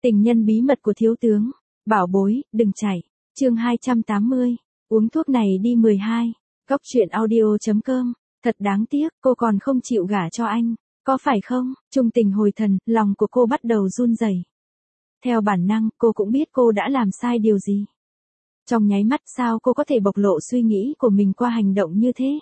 Tình nhân bí mật của thiếu tướng. Bảo bối, đừng chạy. Chương 280. Uống thuốc này đi 12. Góc truyện audio.com. Thật đáng tiếc, cô còn không chịu gả cho anh. Có phải không? Trung tình hồi thần, lòng của cô bắt đầu run rẩy. Theo bản năng, cô cũng biết cô đã làm sai điều gì. Trong nháy mắt sao cô có thể bộc lộ suy nghĩ của mình qua hành động như thế?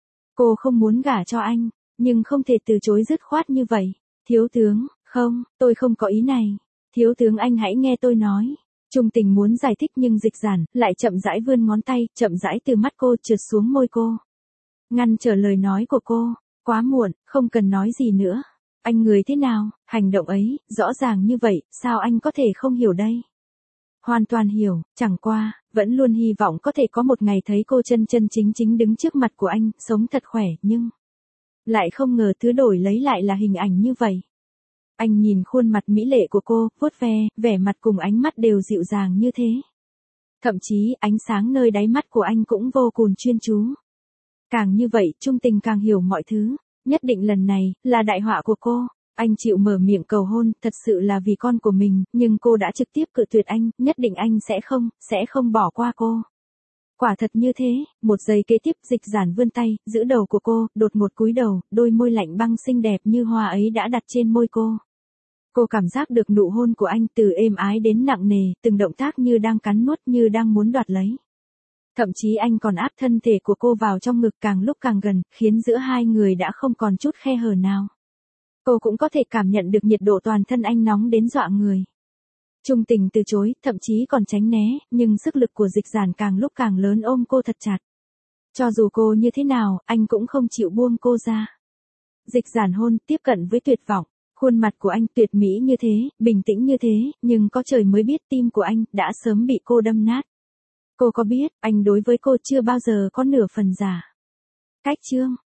Cô không muốn gả cho anh, nhưng không thể từ chối dứt khoát như vậy. Thiếu tướng, không, tôi không có ý này. Thiếu tướng anh hãy nghe tôi nói. Trung tình muốn giải thích nhưng Dịch Giản lại chậm rãi vươn ngón tay, chậm rãi từ mắt cô trượt xuống môi cô. Ngăn trở lời nói của cô. Quá muộn, không cần nói gì nữa. Anh người thế nào, hành động ấy, rõ ràng như vậy, sao anh có thể không hiểu đây? Hoàn toàn hiểu, chẳng qua, vẫn luôn hy vọng có thể có một ngày thấy cô chân chân chính chính đứng trước mặt của anh, sống thật khỏe, nhưng lại không ngờ thứ đổi lấy lại là hình ảnh như vậy. Anh nhìn khuôn mặt mỹ lệ của cô, vuốt ve, vẻ mặt cùng ánh mắt đều dịu dàng như thế. Thậm chí, ánh sáng nơi đáy mắt của anh cũng vô cùng chuyên chú. Càng như vậy, Trung tình càng hiểu mọi thứ. Nhất định lần này, là đại họa của cô. Anh chịu mở miệng cầu hôn, thật sự là vì con của mình, nhưng cô đã trực tiếp cự tuyệt anh, nhất định anh sẽ không bỏ qua cô. Quả thật như thế, một giây kế tiếp Dịch Giản vươn tay, giữ đầu của cô, đột ngột cúi đầu, đôi môi lạnh băng xinh đẹp như hoa ấy đã đặt trên môi cô. Cô cảm giác được nụ hôn của anh từ êm ái đến nặng nề, từng động tác như đang cắn nuốt như đang muốn đoạt lấy. Thậm chí anh còn áp thân thể của cô vào trong ngực càng lúc càng gần, khiến giữa hai người đã không còn chút khe hở nào. Cô cũng có thể cảm nhận được nhiệt độ toàn thân anh nóng đến dọa người. Trung tình từ chối, thậm chí còn tránh né, nhưng sức lực của Dịch Giản càng lúc càng lớn ôm cô thật chặt. Cho dù cô như thế nào, anh cũng không chịu buông cô ra. Dịch Giản hôn, tiếp cận với tuyệt vọng. Khuôn mặt của anh tuyệt mỹ như thế, bình tĩnh như thế, nhưng có trời mới biết tim của anh đã sớm bị cô đâm nát. Cô có biết, anh đối với cô chưa bao giờ có nửa phần giả. Cách chương.